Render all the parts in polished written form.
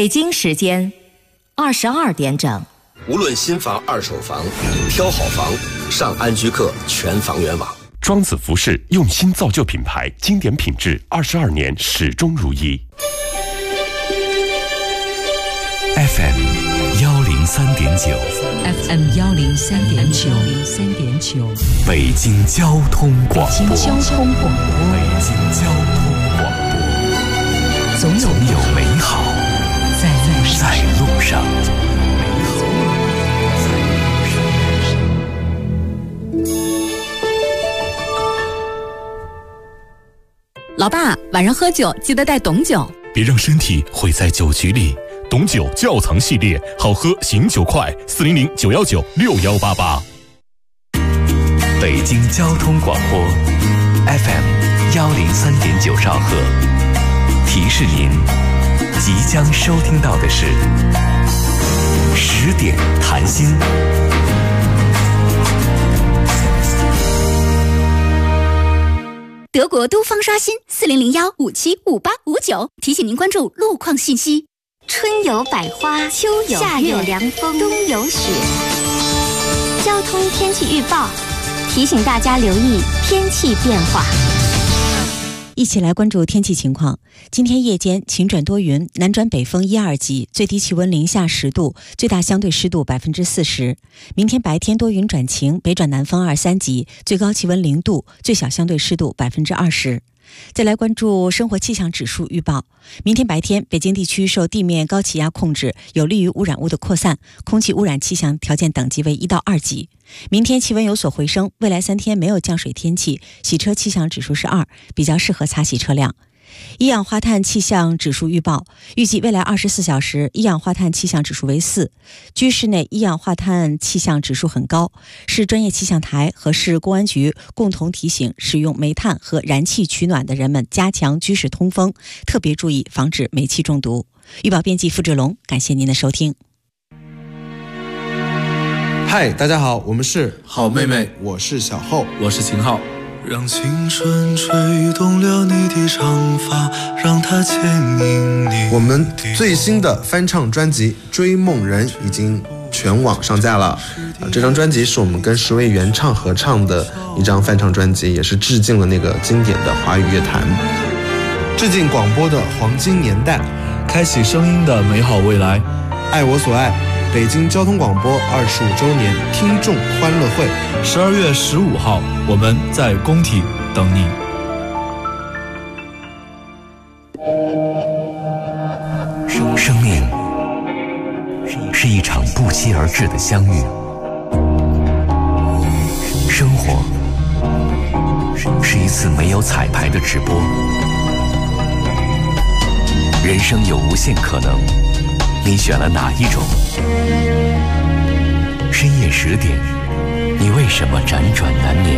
北京时间22点整。 无论新房、二手房，挑好房，上安居客全房源网。 庄子服饰用心造就品牌，经典品质，22年始终如一。 FM 103.9 FM 103.9 北京交通广播。 北京交通广播，总有美好在路上。 老爸，晚上喝酒记得带董酒， 别让身体毁在酒局里。董酒窖藏系列，好喝醒酒快，400-919-6188。 北京交通广播 FM 103.9兆赫，提示您即将收听到的是10点谈心。 德国都方刷新4001575859，提醒您关注路况信息。春有百花，秋有夏有凉风，冬有雪。交通天气预报提醒大家留意天气变化。 一起来关注天气情况。今天夜间晴转多云，南转北风1、2级，最低气温零下10度，最大相对湿度40%。明天白天多云转晴，北转南风2、3级，最高气温0度，最小相对湿度20%。再来关注生活气象指数预报。明天白天，北京地区受地面高气压控制，有利于污染物的扩散，空气污染气象条件等级为1到2级。明天气温有所回升，未来3天没有降水天气，洗车气象指数是2，比较适合擦洗车辆。一氧化碳气象指数预报，预计未来24小时一氧化碳气象指数为4，居室内一氧化碳气象指数很高。市专业气象台和市公安局共同提醒使用煤炭和燃气取暖的人们加强居室通风，特别注意防止煤气中毒。预报编辑付志龙，感谢您的收听。 嗨，大家好，我们是好妹妹， 我是小厚， 我是秦昊。 让青春吹动了你的长发，让它牵引你。 我们最新的翻唱专辑《追梦人》已经全网上架了。这张专辑是我们跟10位原唱合唱的一张翻唱专辑，也是致敬了那个经典的华语乐坛，致敬广播的黄金年代， 开启声音的美好未来。 爱我所爱，北京交通广播25周年听众欢乐会 ，12月15号，我们在工体等你。 生命是一场不期而至的相遇，生活是一次没有彩排的直播，人生有无限可能，你选了哪一种？深夜10点，你为什么辗转难眠？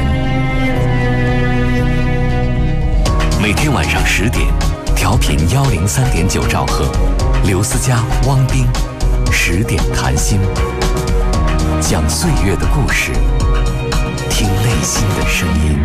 每天晚上10点，调频103.9兆赫，刘思佳、汪冰，10点谈心，讲岁月的故事，听内心的声音。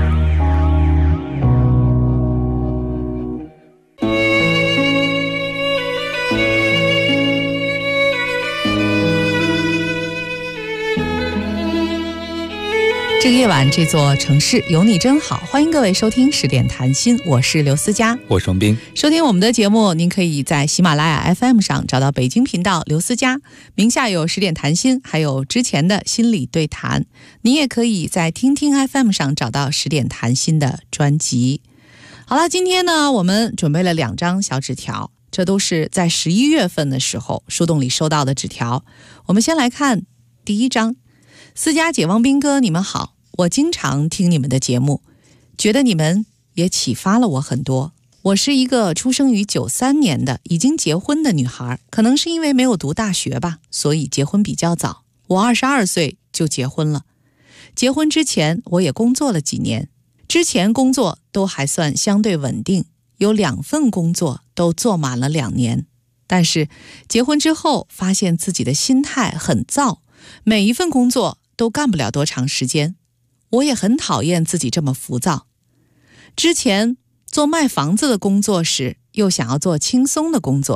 这个夜晚，这座城市有你真好。欢迎各位收听10点谈心，我是刘思佳， 我是王斌。 收听我们的节目，您可以在喜马拉雅 FM 上找到北京频道刘思佳，名下有10点谈心，还有之前的心理对谈。您也可以在听听 FM 上找到10点谈心的专辑。好了，今天呢，我们准备了2张小纸条，这都是在11月份的时候树洞里收到的纸条。我们先来看第一张。思佳姐、汪斌哥，你们好，我经常听你们的节目，觉得你们也启发了我很多。我是一个出生于93年的已经结婚的女孩，可能是因为没有读大学吧，所以结婚比较早。我22岁就结婚了。结婚之前我也工作了几年，之前工作都还算相对稳定，有2份工作都做满了2年。但是结婚之后发现自己的心态很躁，每一份工作都干不了多长时间，我也很讨厌自己这么浮躁。之前做卖房子的工作时，又想要做轻松的工作，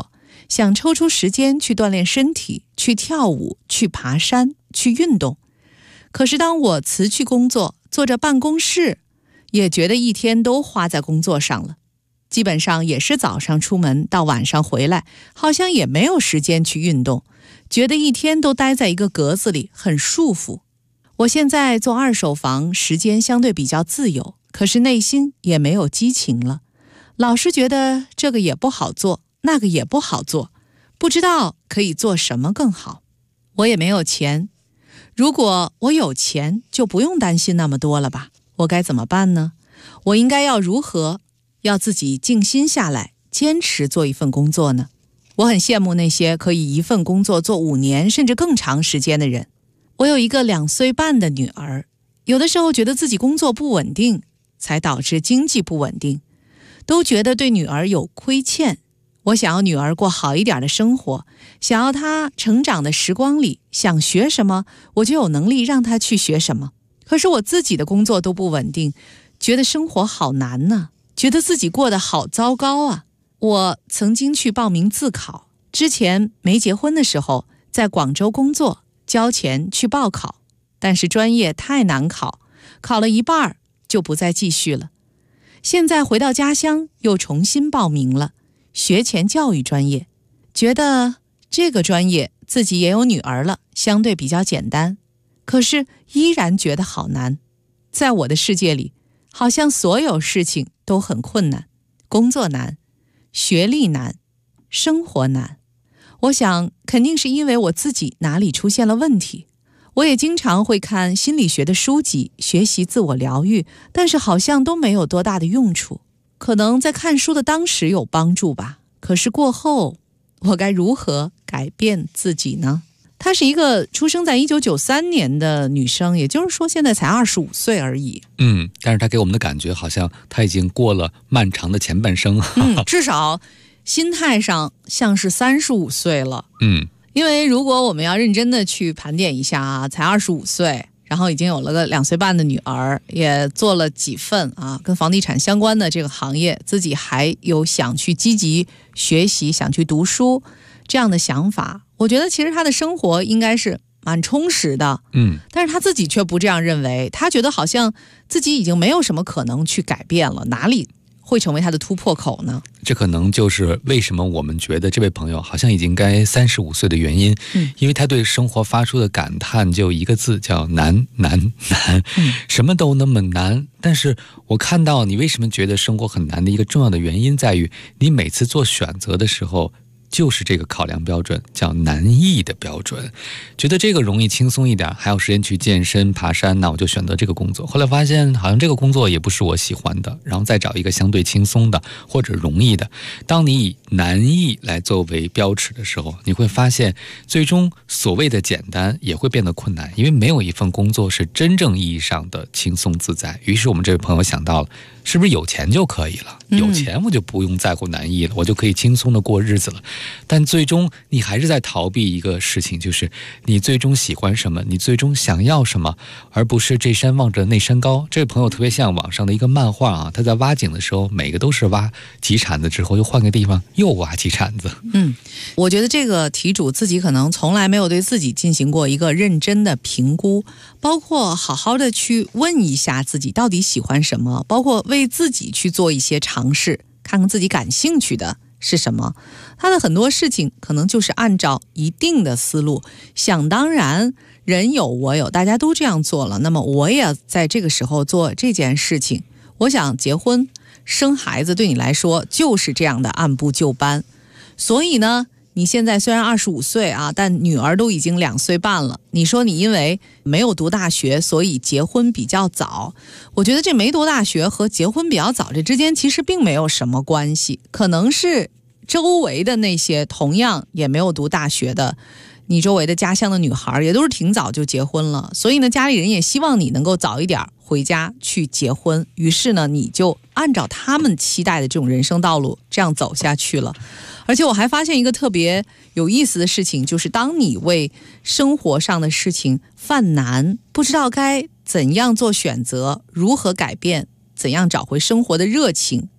想抽出时间去锻炼身体，去跳舞，去爬山，去运动。可是当我辞去工作，坐着办公室，也觉得一天都花在工作上了。基本上也是早上出门到晚上回来，好像也没有时间去运动，觉得一天都待在一个格子里，很束缚。我现在做二手房，时间相对比较自由，可是内心也没有激情了，老是觉得这个也不好做，那个也不好做，不知道可以做什么更好。我也没有钱，如果我有钱，就不用担心那么多了吧？我该怎么办呢？我应该要如何要自己静心下来，坚持做一份工作呢？我很羡慕那些可以一份工作做5年甚至更长时间的人。我有一个2岁半的女儿，有的时候觉得自己工作不稳定，才导致经济不稳定，都觉得对女儿有亏欠。我想要女儿过好一点的生活，想要她成长的时光里想学什么，我就有能力让她去学什么。可是我自己的工作都不稳定，觉得生活好难呢，觉得自己过得好糟糕啊。我曾经去报名自考，之前没结婚的时候在广州工作，交钱去报考，但是专业太难考，考了一半就不再继续了。现在回到家乡又重新报名了学前教育专业，觉得这个专业自己也有女儿了，相对比较简单，可是依然觉得好难。在我的世界里，好像所有事情都很困难，工作难，学历难，生活难。我想肯定是因为我自己哪里出现了问题。我也经常会看心理学的书籍，学习自我疗愈，但是好像都没有多大的用处。可能在看书的当时有帮助吧，可是过后我该如何改变自己呢？她是一个出生在1993年的女生，也就是说现在才25岁而已。 但是她给我们的感觉好像她已经过了漫长的前半生。 至少心态上像是35岁了。因为如果我们要认真的去盘点一下啊，才25岁，然后已经有了个2岁半的女儿，也做了几份跟房地产相关的这个行业，自己还有想去积极学习，想去读书这样的想法，我觉得其实她的生活应该是蛮充实的。但是她自己却不这样认为，她觉得好像自己已经没有什么可能去改变了，哪里会成为他的突破口呢？ 这可能就是为什么我们觉得这位朋友好像已经该35岁的原因。因为他对生活发出的感叹就一个字，叫难难难。什么都那么难，但是我看到你为什么觉得生活很难的一个重要的原因在于，你每次做选择的时候就是这个考量标准，叫难易的标准，觉得这个容易轻松一点，还有时间去健身爬山，那我就选择这个工作。后来发现好像这个工作也不是我喜欢的，然后再找一个相对轻松的或者容易的。当你以难易来作为标尺的时候，你会发现最终所谓的简单也会变得困难，因为没有一份工作是真正意义上的轻松自在。于是我们这位朋友想到了，是不是有钱就可以了？有钱我就不用在乎难易了，我就可以轻松的过日子了。但最终你还是在逃避一个事情，就是你最终喜欢什么，你最终想要什么，而不是这山望着那山高。这位朋友特别像网上的一个漫画啊，他在挖井的时候，每个都是挖几铲子之后又换个地方又挖几铲子。 我觉得这个题主自己可能从来没有对自己进行过一个认真的评估，包括好好的去问一下自己到底喜欢什么，包括为自己去做一些尝试，看看自己感兴趣的是什么。他的很多事情可能就是按照一定的思路，想当然，人有我有，大家都这样做了，那么我也在这个时候做这件事情。我想结婚生孩子对你来说就是这样的按部就班。所以呢，你现在虽然25岁啊，但女儿都已经2岁半了。你说你因为没有读大学，所以结婚比较早。我觉得这没读大学和结婚比较早这之间其实并没有什么关系，可能是周围的那些同样也没有读大学的，你周围的家乡的女孩也都是挺早就结婚了，所以呢，家里人也希望你能够早一点回家去结婚。于是呢，你就按照他们期待的这种人生道路这样走下去了。而且我还发现一个特别有意思的事情，就是当你为生活上的事情犯难，不知道该怎样做选择，如何改变，怎样找回生活的热情，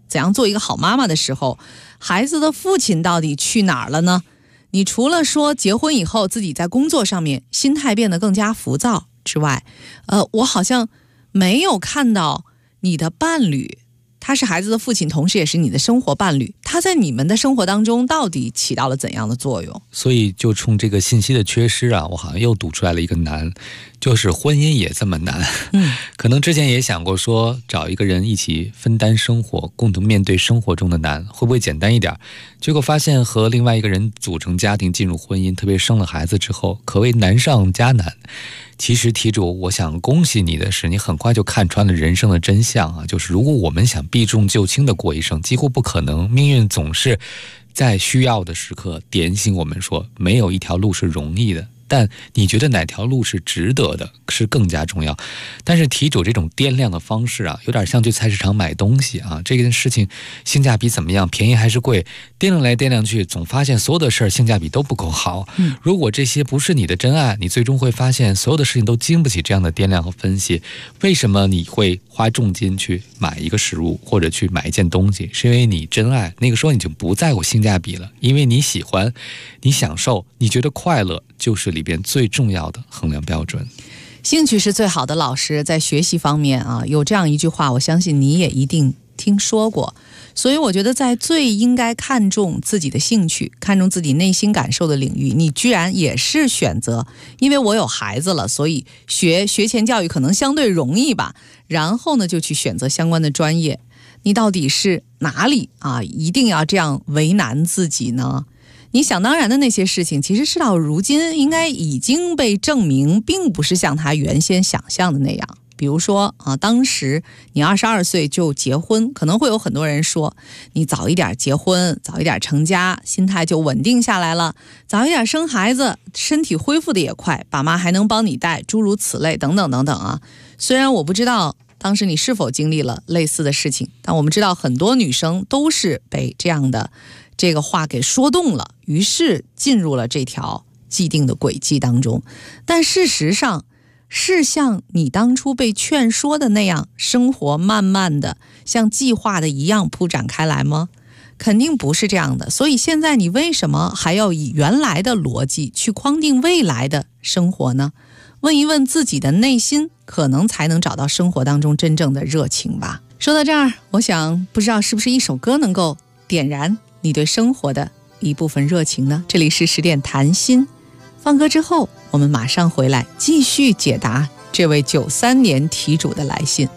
怎样做一个好妈妈的时候，孩子的父亲到底去哪儿了呢？你除了说结婚以后自己在工作上面心态变得更加浮躁之外，我好像没有看到你的伴侣，他是孩子的父亲，同时也是你的生活伴侣，他在你们的生活当中到底起到了怎样的作用？ 所以就冲这个信息的缺失啊，我好像又读出来了一个难，就是婚姻也这么难。可能之前也想过说找一个人一起分担生活，共同面对生活中的难，会不会简单一点？结果发现和另外一个人组成家庭，进入婚姻，特别生了孩子之后，可谓难上加难。其实题主，我想恭喜你的是，你很快就看穿了人生的真相啊，就是如果我们想避重就轻的过一生，几乎不可能。命运总是在需要的时刻点醒我们说，没有一条路是容易的，但你觉得哪条路是值得的，是更加重要。但是题主这种掂量的方式啊，有点像去菜市场买东西啊，这件事情性价比怎么样，便宜还是贵，掂量来掂量去，总发现所有的事儿性价比都不够好。如果这些不是你的真爱，你最终会发现所有的事情都经不起这样的掂量和分析。为什么你会花重金去买一个食物或者去买一件东西？是因为你真爱，那个时候你就不在乎性价比了，因为你喜欢，你享受，你觉得快乐就是里边最重要的衡量标准。 兴趣是最好的老师，在学习方面啊，有这样一句话，我相信你也一定听说过。所以我觉得在最应该看重自己的兴趣，看重自己内心感受的领域，你居然也是选择，因为我有孩子了，所以学前教育可能相对容易吧，然后呢就去选择相关的专业。你到底是哪里啊一定要这样为难自己呢？你想当然的那些事情，其实事到如今应该已经被证明并不是像他原先想象的那样。比如说啊，当时你22岁就结婚，可能会有很多人说你早一点结婚，早一点成家，心态就稳定下来了，早一点生孩子，身体恢复的也快，爸妈还能帮你带，诸如此类等等等等啊。虽然我不知道当时你是否经历了类似的事情，但我们知道很多女生都是被这样的这个话给说动了，于是进入了这条既定的轨迹当中。但事实上是像你当初被劝说的那样，生活慢慢的像计划的一样铺展开来吗？肯定不是这样的。所以现在你为什么还要以原来的逻辑去框定未来的生活呢？问一问自己的内心，可能才能找到生活当中真正的热情吧。说到这儿，我想不知道是不是一首歌能够点燃你对生活的一部分热情呢？这里是10点谈心，放歌之后我们马上回来继续解答这位93年题主的来信。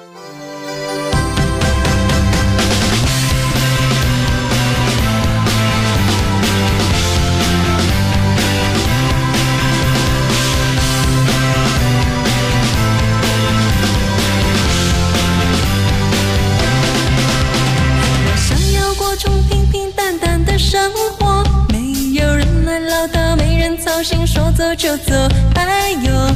说走就走，哎呦，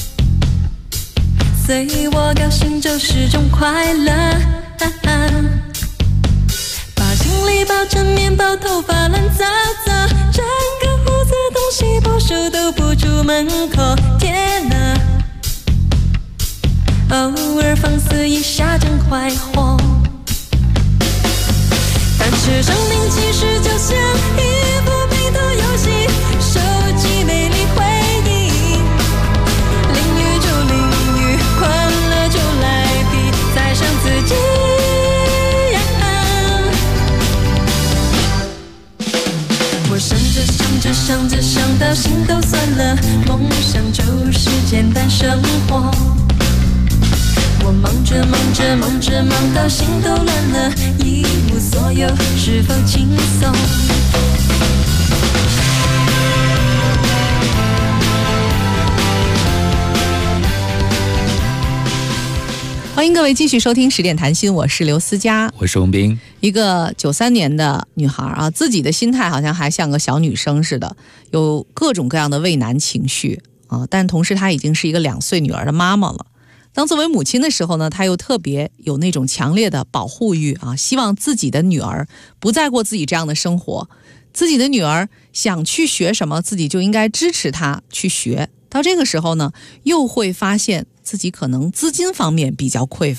随我高兴就是种快乐，把行李抱着面包，头发乱糟糟，整个胡子东西不梳都不出门口，天哪，偶尔放肆一下真快活。但是生命其实就像一部拼图游戏，收集美丽回忆，淋雨就淋雨，快乐就来比，再想自己我想着想着想着想到心都酸了，梦想就是简单生活，我忙着忙着忙着忙到心都乱了，一无所有是否轻松？ 欢迎各位继续收听10点谈心，我是刘思佳， 我是文斌。 一个93年的女孩啊，自己的心态好像还像个小女生似的，有各种各样的畏难情绪啊，但同时她已经是一个2岁女儿的妈妈了。当作为母亲的时候呢，她又特别有那种强烈的保护欲啊，希望自己的女儿不再过自己这样的生活，自己的女儿想去学什么，自己就应该支持她去学。到这个时候呢，又会发现自己可能资金方面比较匮乏，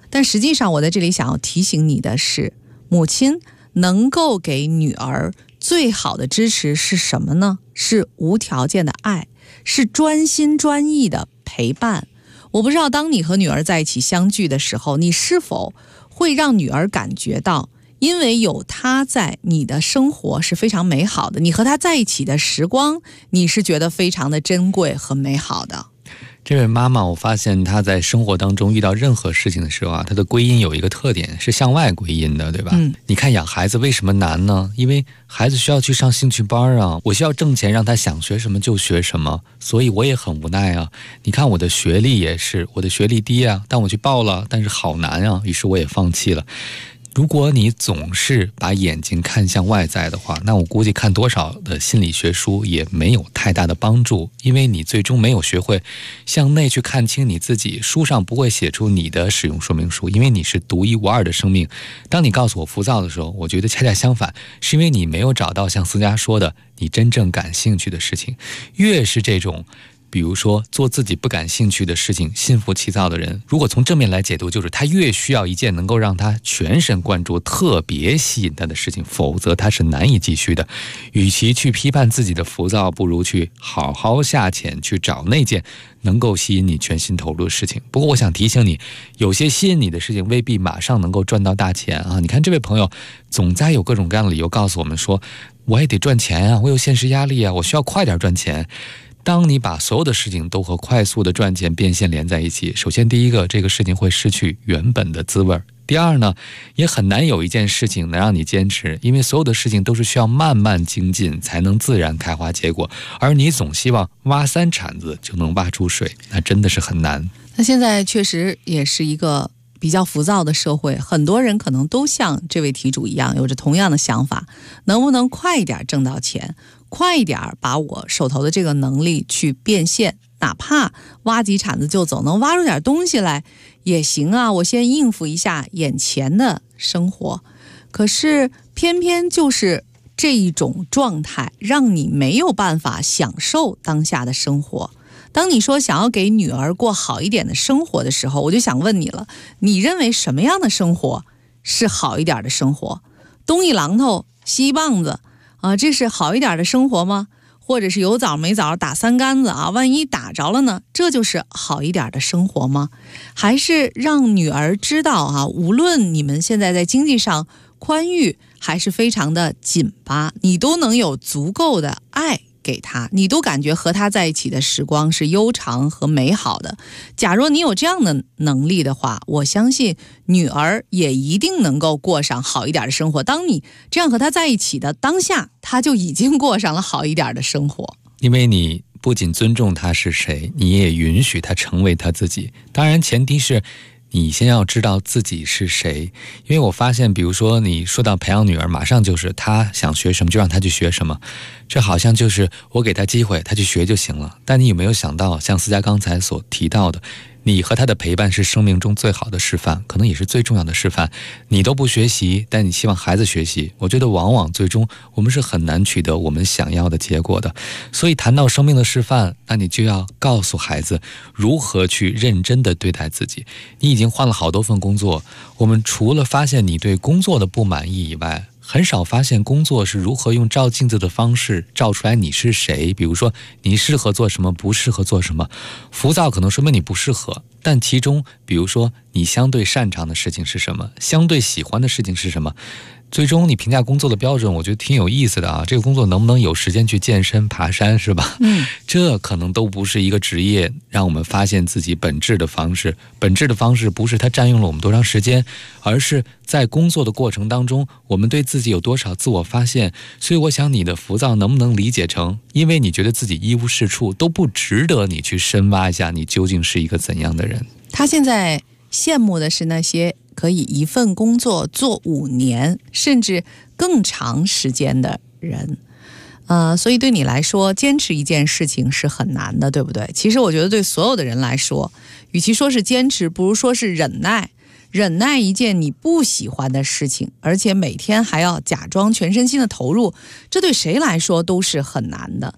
但实际上我在这里想要提醒你的是，母亲能够给女儿最好的支持是什么呢？是无条件的爱，是专心专意的陪伴。我不知道当你和女儿在一起相聚的时候，你是否会让女儿感觉到因为有她在，你的生活是非常美好的，你和她在一起的时光你是觉得非常的珍贵和美好的。 这位妈妈，我发现她在生活当中遇到任何事情的时候啊，她的归因有一个特点，是向外归因的，对吧？你看养孩子为什么难呢？因为孩子需要去上兴趣班啊，我需要挣钱让他想学什么就学什么，所以我也很无奈啊。你看我的学历也是，我的学历低啊，但我去报了，但是好难啊，于是我也放弃了。如果你总是把眼睛看向外在的话，那我估计看多少的心理学书也没有太大的帮助，因为你最终没有学会向内去看清你自己。书上不会写出你的使用说明书，因为你是独一无二的生命。当你告诉我浮躁的时候，我觉得恰恰相反，是因为你没有找到像思佳说的你真正感兴趣的事情。越是这种比如说做自己不感兴趣的事情心浮气躁的人，如果从正面来解读，就是他越需要一件能够让他全神贯注特别吸引他的事情，否则他是难以继续的。与其去批判自己的浮躁，不如去好好下潜去找那件能够吸引你全心投入的事情。不过我想提醒你，有些吸引你的事情未必马上能够赚到大钱啊！你看这位朋友总在有各种各样的理由告诉我们说，我也得赚钱啊，我有现实压力啊，我需要快点赚钱。当你把所有的事情都和快速的赚钱变现连在一起，首先第一个，这个事情会失去原本的滋味。第二呢，也很难有一件事情能让你坚持，因为所有的事情都是需要慢慢精进才能自然开花结果，而你总希望挖3铲子就能挖出水，那真的是很难。 那现在确实也是一个比较浮躁的社会，很多人可能都像这位题主一样有着同样的想法，能不能快一点挣到钱，快一点把我手头的这个能力去变现，哪怕挖几铲子就走，能挖出点东西来也行啊，我先应付一下眼前的生活。可是偏偏就是这一种状态让你没有办法享受当下的生活。当你说想要给女儿过好一点的生活的时候，我就想问你了，你认为什么样的生活是好一点的生活？东一榔头西一棒子啊，这是好一点的生活吗？或者是有枣没枣打3竿子啊，万一打着了呢？这就是好一点的生活吗？还是让女儿知道啊，无论你们现在在经济上宽裕还是非常的紧巴，你都能有足够的爱给他，你都感觉和他在一起的时光是悠长和美好的。假如你有这样的能力的话，我相信女儿也一定能够过上好一点的生活。当你这样和他在一起的当下，他就已经过上了好一点的生活。 因为你不仅尊重他是谁，你也允许他成为他自己。当然前提是你先要知道自己是谁。因为我发现比如说你说到培养女儿，马上就是她想学什么就让她去学什么，这好像就是我给她机会她去学就行了。但你有没有想到像思佳刚才所提到的，你和她的陪伴是生命中最好的示范，可能也是最重要的示范。你都不学习，但你希望孩子学习，我觉得往往最终我们是很难取得我们想要的结果的。所以谈到生命的示范，那你就要告诉孩子如何去认真的对待自己。你已经换了好多份工作，我们除了发现你对工作的不满意以外，很少发现工作是如何用照镜子的方式照出来你是谁。比如说你适合做什么，不适合做什么。浮躁可能说明你不适合，但其中比如说你相对擅长的事情是什么，相对喜欢的事情是什么。最终你评价工作的标准我觉得挺有意思的啊，这个工作能不能有时间去健身爬山是吧？这可能都不是一个职业让我们发现自己本质的方式。本质的方式不是它占用了我们多长时间，而是在工作的过程当中我们对自己有多少自我发现。所以我想你的浮躁能不能理解成，因为你觉得自己一无是处，都不值得你去深挖一下你究竟是一个怎样的人。 他现在羡慕的是那些可以一份工作做5年甚至更长时间的人。所以对你来说坚持一件事情是很难的，对不对？其实我觉得对所有的人来说，与其说是坚持，不如说是忍耐。忍耐一件你不喜欢的事情，而且每天还要假装全身心的投入，这对谁来说都是很难的。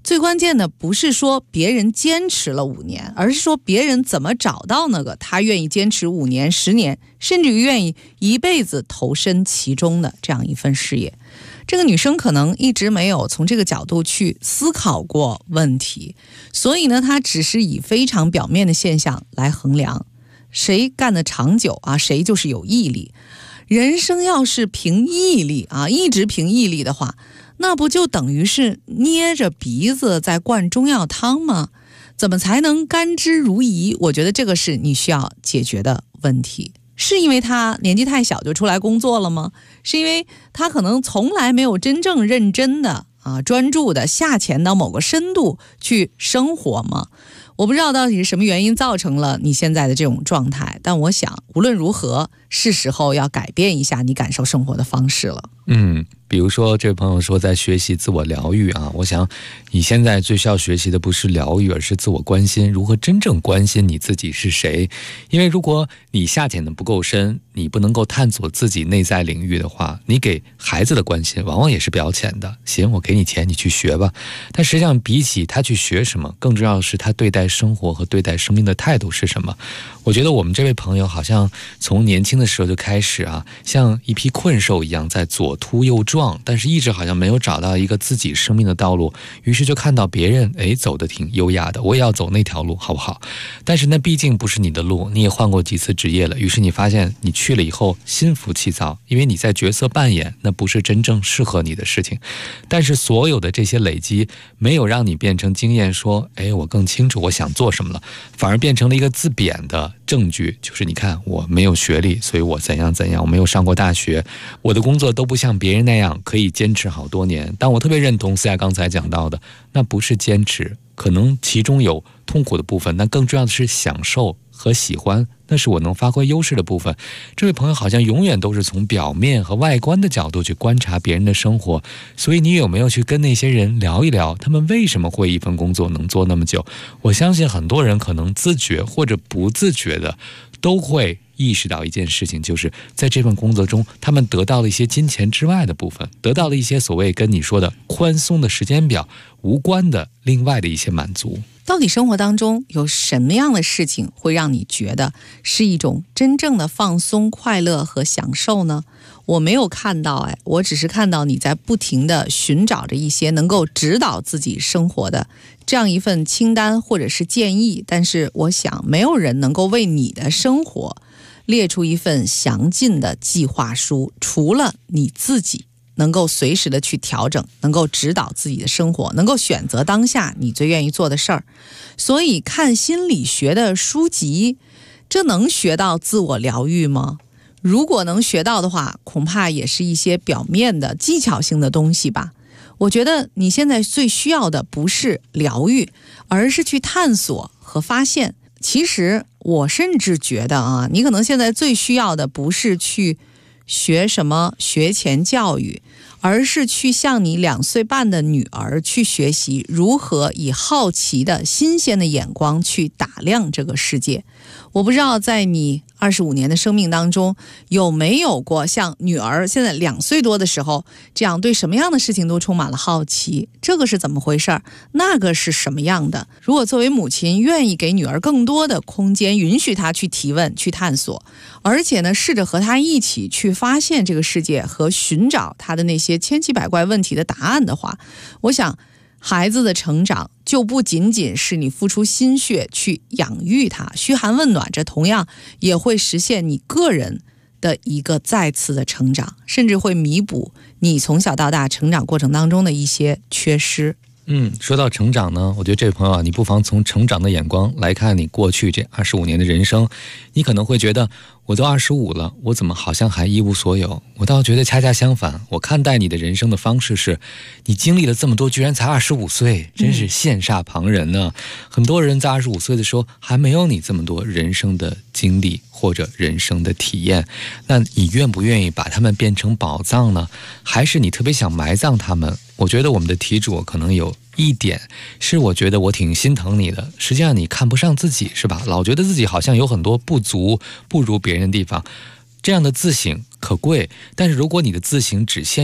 最关键的不是说别人坚持了5年，而是说别人怎么找到那个他愿意坚持5年、10年，甚至于愿意一辈子投身其中的这样一份事业。这个女生可能一直没有从这个角度去思考过问题，所以呢，她只是以非常表面的现象来衡量，谁干得长久啊，谁就是有毅力。人生要是凭毅力啊，一直凭毅力的话，那不就等于是捏着鼻子在灌中药汤吗？怎么才能甘之如饴？我觉得这个是你需要解决的问题。是因为他年纪太小就出来工作了吗？是因为他可能从来没有真正认真的专注的下潜到某个深度去生活吗？我不知道到底是什么原因造成了你现在的这种状态，但我想无论如何是时候要改变一下你感受生活的方式了。 比如说这位朋友说在学习自我疗愈啊，我想你现在最需要学习的不是疗愈，而是自我关心，如何真正关心你自己是谁。因为如果你下潜的不够深，你不能够探索自己内在领域的话，你给孩子的关心往往也是表浅的。行，我给你钱，你去学吧。但实际上比起他去学什么，更重要的是他对待生活和对待生命的态度是什么。我觉得我们这位朋友好像从年轻的时候就开始像一匹困兽一样在左突右撞，但是一直好像没有找到一个自己生命的道路，于是就看到别人走得挺优雅的，我也要走那条路好不好？但是那毕竟不是你的路，你也换过几次职业了，于是你发现你去了以后心浮气躁，因为你在角色扮演，那不是真正适合你的事情。但是所有的这些累积没有让你变成经验，说我更清楚我想做什么了，反而变成了一个自贬的证据，就是你看我没有学历，所以我怎样怎样，我没有上过大学，我的工作都不像别人那样可以坚持好多年。但我特别认同思雅刚才讲到的，那不是坚持，可能其中有痛苦的部分，但更重要的是享受和喜欢，那是我能发挥优势的部分。这位朋友好像永远都是从表面和外观的角度去观察别人的生活，所以你有没有去跟那些人聊一聊，他们为什么会一份工作能做那么久？我相信很多人可能自觉或者不自觉的都会意识到一件事情，就是在这份工作中他们得到了一些金钱之外的部分，得到了一些所谓跟你说的宽松的时间表无关的另外的一些满足。 到底生活当中有什么样的事情会让你觉得是一种真正的放松、快乐和享受呢？我没有看到我只是看到你在不停地寻找着一些能够指导自己生活的这样一份清单或者是建议，但是我想没有人能够为你的生活列出一份详尽的计划书，除了你自己能够随时的去调整，能够指导自己的生活，能够选择当下你最愿意做的事儿。所以看心理学的书籍，这能学到自我疗愈吗？如果能学到的话，恐怕也是一些表面的技巧性的东西吧。我觉得你现在最需要的不是疗愈，而是去探索和发现。其实我甚至觉得你可能现在最需要的不是去学什么学前教育，而是去向你2岁半的女儿去学习如何以好奇的新鲜的眼光去打量这个世界。我不知道在你25年的生命当中有没有过像女儿现在2岁多的时候这样对什么样的事情都充满了好奇，这个是怎么回事，那个是什么样的。如果作为母亲愿意给女儿更多的空间，允许她去提问去探索，而且呢试着和她一起去发现这个世界和寻找她的那些千奇百怪问题的答案的话，我想孩子的成长就不仅仅是你付出心血去养育他，嘘寒问暖，这同样也会实现你个人的一个再次的成长，甚至会弥补你从小到大成长过程当中的一些缺失。 说到成长呢，我觉得这位朋友你不妨从成长的眼光来看你过去这25年的人生。你可能会觉得我都25了，我怎么好像还一无所有？我倒觉得恰恰相反，我看待你的人生的方式是，你经历了这么多，居然才25岁，真是羡煞旁人呢。很多人在25岁的时候还没有你这么多人生的经历或者人生的体验，那你愿不愿意把他们变成宝藏呢？还是你特别想埋葬他们？我觉得我们的题主可能有一点是我觉得我挺心疼你的，实际上你看不上自己是吧？老觉得自己好像有很多不足不如别人的地方，这样的自省可贵，但是如果你的自省只限于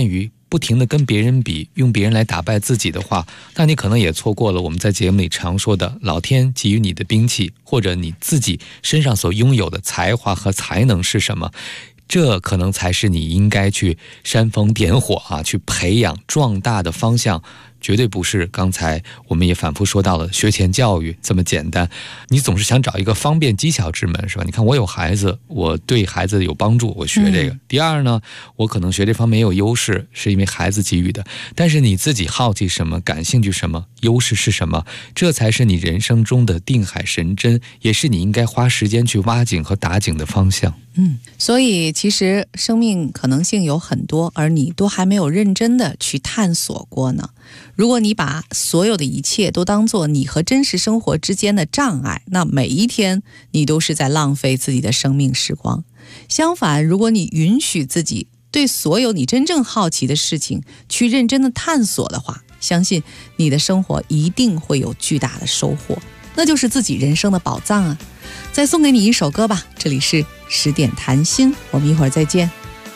不停地跟别人比，用别人来打败自己的话，那你可能也错过了我们在节目里常说的老天给予你的兵器，或者你自己身上所拥有的才华和才能是什么。这可能才是你应该去煽风点火去培养壮大的方向，绝对不是刚才我们也反复说到了学前教育这么简单。你总是想找一个方便技巧之门，是吧？你看我有孩子，我对孩子有帮助，我学这个。第二呢，我可能学这方面也有优势，是因为孩子给予的。但是你自己好奇什么，感兴趣什么，优势是什么，这才是你人生中的定海神针，也是你应该花时间去挖井和打井的方向。 所以其实生命可能性有很多，而你都还没有认真的去探索过呢。如果你把所有的一切都当作你和真实生活之间的障碍，那每一天你都是在浪费自己的生命时光。相反，如果你允许自己对所有你真正好奇的事情去认真的探索的话，相信你的生活一定会有巨大的收获，那就是自己人生的宝藏啊。再送给你一首歌吧，这里是10点谈心，我们一会儿再见。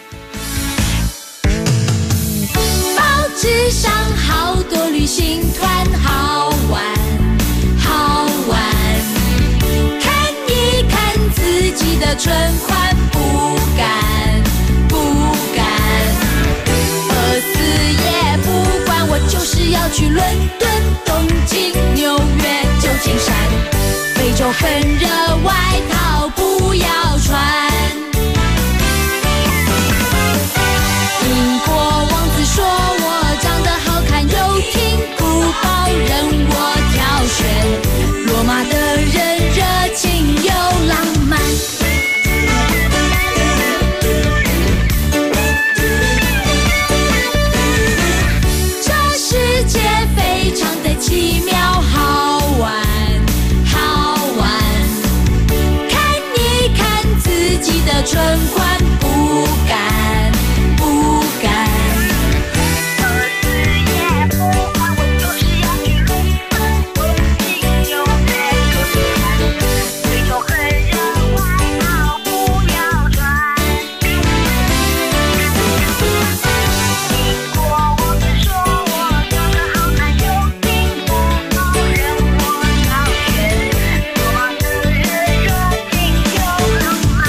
报纸上好多旅行团，好玩好玩，看一看自己的存款，不敢不敢，饿死也不管，我就是要去伦敦、东京、纽约、旧金山，非洲很热，外套不要穿。英国王子说我长得好看又挺古堡，任我挑选。罗马的人热情又浪漫。这世界非常的奇妙，好玩。存款不敢不敢，饿死也不管，我就是要去伦敦、东京、纽约、旧金山，非洲很热，外套不要穿。英国王子说我长得好看又挺古堡，任我挑选。罗马的人热情又浪漫。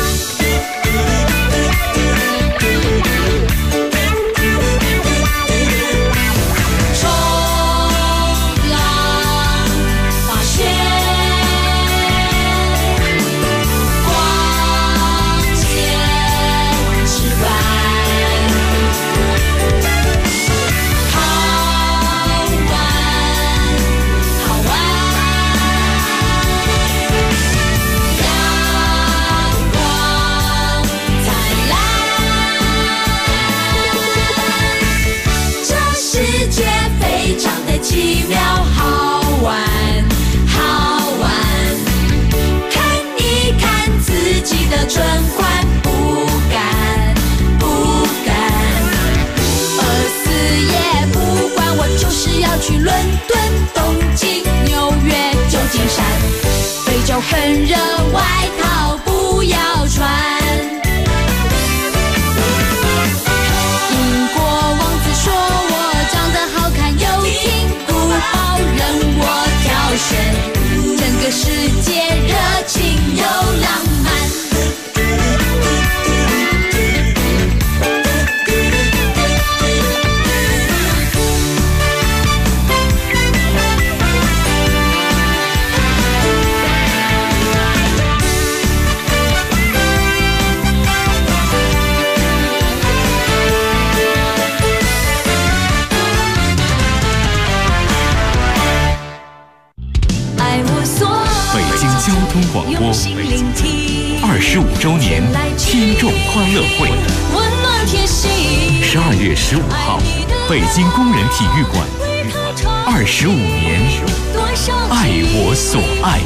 奇妙好玩好玩，看一看自己的存款，不敢不敢，饿死也不管，我就是要去伦敦、东京、纽约、旧金山，非洲很热，外套不要穿。英国王子说我长得好看又挺古堡，任我挑选，整个世界热情又浪漫。 交通广播25周年听众欢乐会，12月15号，北京工人体育馆，25年，爱我所爱。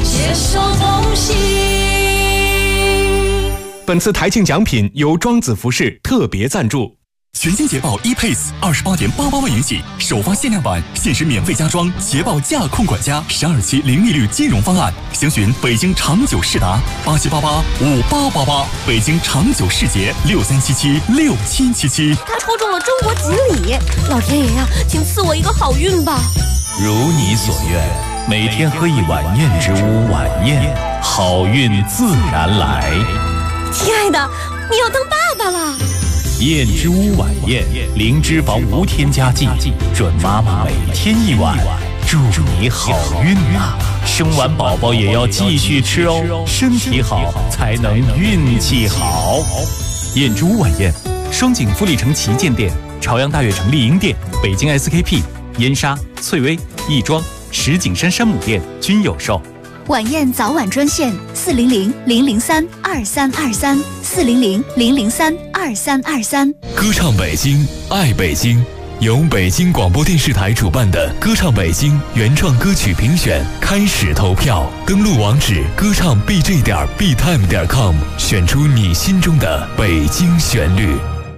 本次台庆奖品由庄子服饰特别赞助。 全新捷豹 ePace28.88万元起，首发限量版，限时免费加装捷豹驾控管家12期零利率金融方案。详询北京长久世达87885888，北京长久世捷63776777。 他抽中了中国锦鲤，老天爷呀，请赐我一个好运吧！ 如你所愿，每天喝一碗燕之屋晚宴，好运自然来。 亲爱的，你要当爸爸了。 燕之屋晚宴，零脂肪无添加剂，准妈妈每天一碗，祝你好运啊！生完宝宝也要继续吃哦，身体好才能运气好。 燕之屋晚宴，双井富力城旗舰店、朝阳大悦城丽婴店、北京 SKP、燕莎、翠微、亦庄、石景山山姆店均有售。 晚宴早晚专线400-003-2323，400-003-2323。 歌唱北京，爱北京，由北京广播电视台主办的歌唱北京原创歌曲评选开始投票，登录网址歌唱 bj.btime.com， 选出你心中的北京旋律。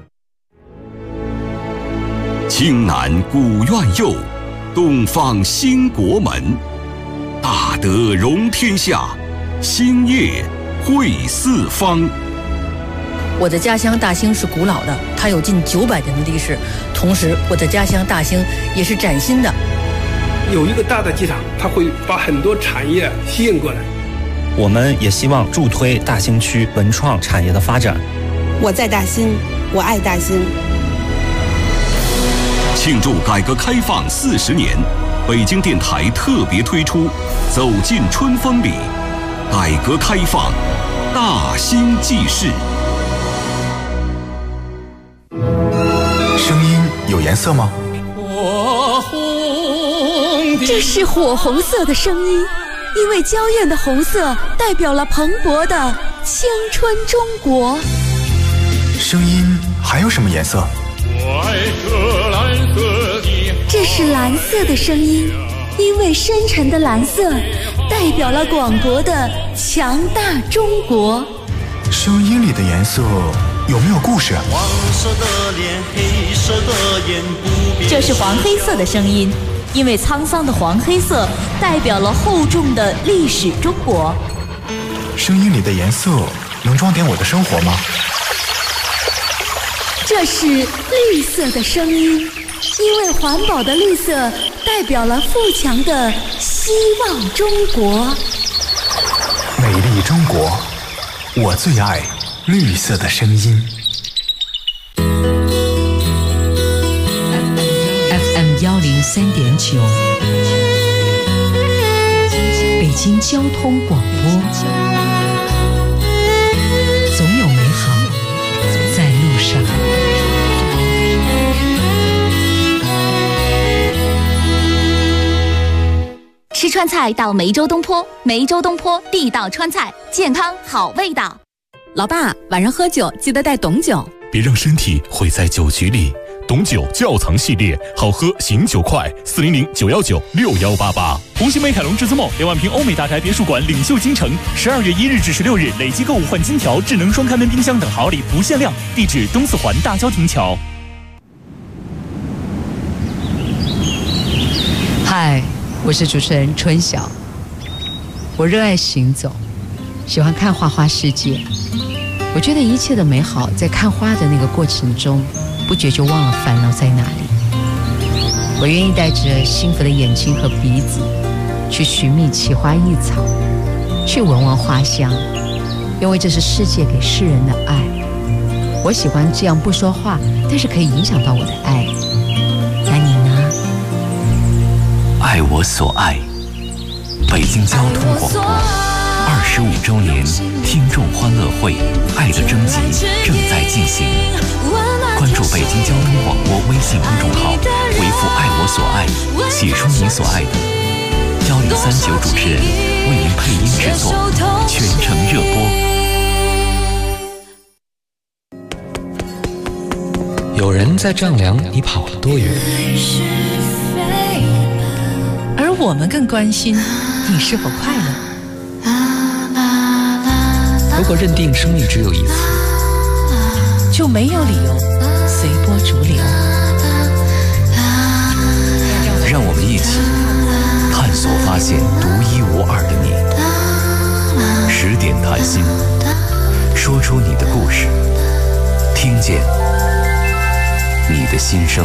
青南古院右，东方兴国门。大德容天下，兴业惠四方。 我的家乡大兴是古老的，它有近900年的历史。同时，我的家乡大兴也是崭新的。 有一个大的机场，它会把很多产业吸引过来。 我们也希望助推大兴区文创产业的发展。 我在大兴，我爱大兴。 庆祝改革开放40年。北京电台特别推出《走进春风里》，改革开放大兴记事。 声音有颜色吗？ 这是火红色的声音，因为娇艳的红色代表了蓬勃的青春中国。 声音还有什么颜色？ 这是蓝色的声音，因为深沉的蓝色代表了广博的强大中国。 声音里的颜色有没有故事？ 黄色的脸，黑色的眼，不变。 这是黄黑色的声音，因为沧桑的黄黑色代表了厚重的历史中国。 声音里的颜色能装点我的生活吗？ 这是绿色的声音，因为环保的绿色代表了富强的希望中国。 美丽中国，我最爱绿色的声音。 FM 103.9，北京交通广播，总有美好在路上。 吃川菜到梅州东坡，梅州东坡地道川菜，健康好味道。 老爸，晚上喝酒记得带董酒， 别让身体毁在酒局里。董酒窖藏系列，好喝醒酒快，400-919-6188。红星美凯龙至尊梦2万平欧美大宅别墅馆领袖京城，12月1日至16日累计购物换金条、智能双开门冰箱等好礼不限量。地址东四环大郊亭桥。 嗨，我是主持人春晓。我热爱行走，喜欢看花花世界。我觉得一切的美好在看花的那个过程中，不觉就忘了烦恼在哪里。我愿意带着幸福的眼睛和鼻子，去寻觅奇花异草，去闻闻花香，因为这是世界给世人的爱。我喜欢这样不说话，但是可以影响到我的爱。那你呢？ 爱我所爱，北京交通广播25周年听众欢乐会爱的征集正在进行，关注北京交通广播微信公众号，回复爱我所爱，写出你所爱的，1039主持人为您配音制作，全程热播。有人在丈量你跑了多远， 而我们更关心你是否快乐。 如果认定生命只有一次， 就没有理由随波逐流。 让我们一起探索发现独一无二的你。10点谈心，说出你的故事，听见你的心声。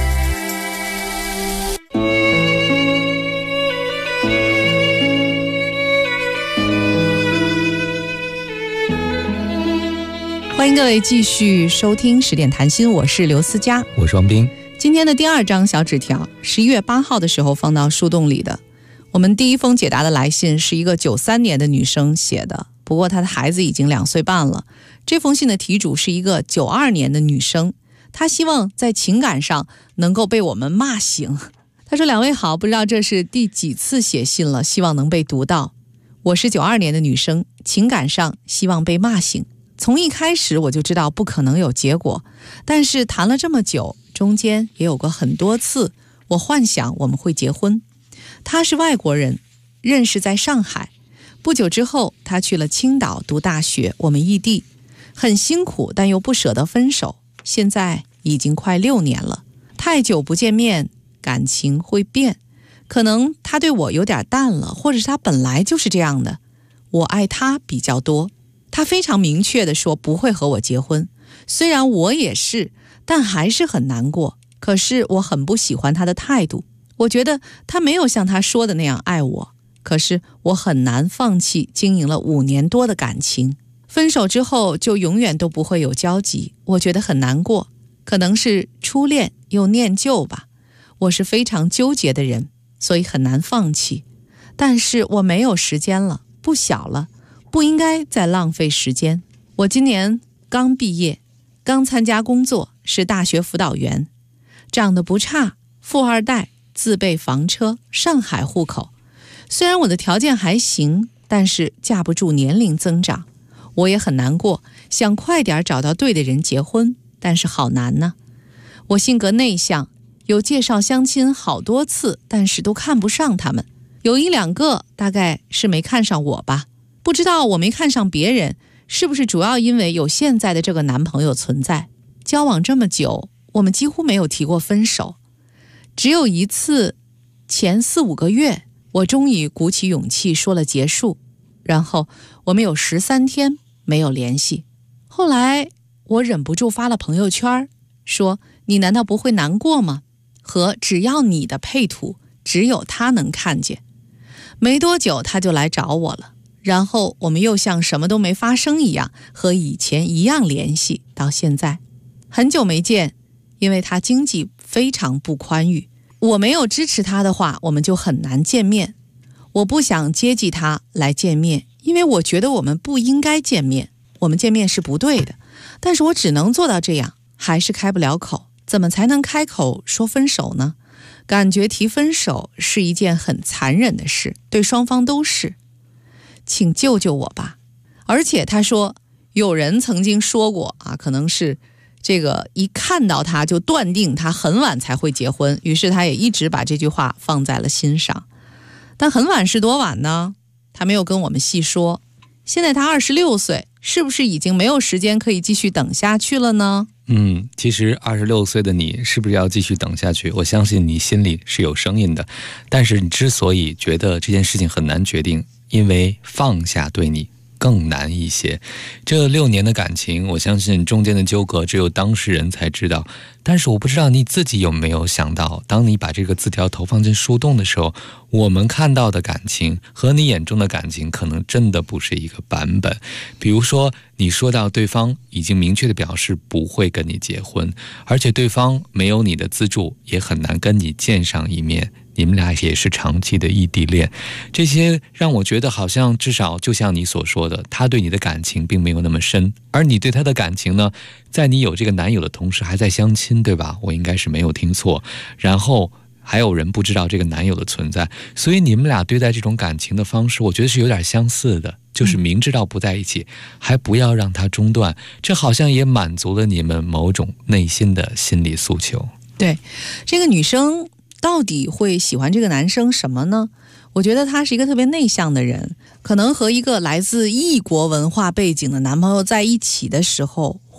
欢迎各位继续收听10点谈心，我是刘思佳， 我是王斌。 今天的第2张小纸条11月8号的时候放到树洞里的。我们第一封解答的来信是一个93年的女生写的，不过她的孩子已经2岁半了。这封信的题主是一个92年的女生，她希望在情感上能够被我们骂醒。她说：2位好，不知道这是第几次写信了，希望能被读到。我是92年的女生，情感上希望被骂醒。从一开始我就知道不可能有结果，但是谈了这么久，中间也有过很多次我幻想我们会结婚。他是外国人，认识在上海，不久之后他去了青岛读大学，我们异地，很辛苦但又不舍得分手，现在已经快6年了。太久不见面，感情会变，可能他对我有点淡了，或者是他本来就是这样的，我爱他比较多。他非常明确地说不会和我结婚，虽然我也是，但还是很难过。可是我很不喜欢他的态度，我觉得他没有像他说的那样爱我，可是我很难放弃经营了5年多的感情。分手之后就永远都不会有交集，我觉得很难过，可能是初恋又念旧吧。我是非常纠结的人，所以很难放弃。但是我没有时间了，不小了，不应该再浪费时间。我今年刚毕业，刚参加工作，是大学辅导员，长得不差，富二代，自备房车，上海户口。虽然我的条件还行，但是架不住年龄增长。我也很难过，想快点找到对的人结婚，但是好难呢。我性格内向，有介绍相亲好多次，但是都看不上他们。有1、2个大概是没看上我吧。不知道我没看上别人，是不是主要因为有现在的这个男朋友存在？交往这么久，我们几乎没有提过分手，只有一次，前4、5个月，我终于鼓起勇气说了结束，然后我们有13天没有联系。后来我忍不住发了朋友圈，说你难道不会难过吗？和只要你的配图只有他能看见。没多久他就来找我了，然后我们又像什么都没发生一样，和以前一样联系到现在。很久没见，因为他经济非常不宽裕，我没有支持他的话，我们就很难见面。我不想接济他来见面，因为我觉得我们不应该见面，我们见面是不对的，但是我只能做到这样，还是开不了口。怎么才能开口说分手呢？感觉提分手是一件很残忍的事，对双方都是。请救救我吧。而且他说有人曾经说过啊，可能是这个一看到他就断定他很晚才会结婚，于是他也一直把这句话放在了心上。但很晚是多晚呢？他没有跟我们细说。现在他26岁，是不是已经没有时间可以继续等下去了呢？ 其实26岁的你是不是要继续等下去？我相信你心里是有声音的，但是你之所以觉得这件事情很难决定，因为放下对你更难一些。这6年的感情，我相信中间的纠葛只有当事人才知道，但是我不知道你自己有没有想到，当你把这个字条投放进树洞的时候，我们看到的感情和你眼中的感情可能真的不是一个版本。比如说你说到对方已经明确的表示不会跟你结婚，而且对方没有你的资助，也很难跟你见上一面，你们俩也是长期的异地恋，这些让我觉得好像至少就像你所说的，他对你的感情并没有那么深，而你对他的感情呢，在你有这个男友的同时还在相亲，对吧？我应该是没有听错。然后还有人不知道这个男友的存在，所以你们俩对待这种感情的方式，我觉得是有点相似的，就是明知道不在一起，还不要让它中断，这好像也满足了你们某种内心的心理诉求。 对，这个女生到底会喜欢这个男生什么呢？我觉得他是一个特别内向的人，可能和一个来自异国文化背景的男朋友在一起的时候，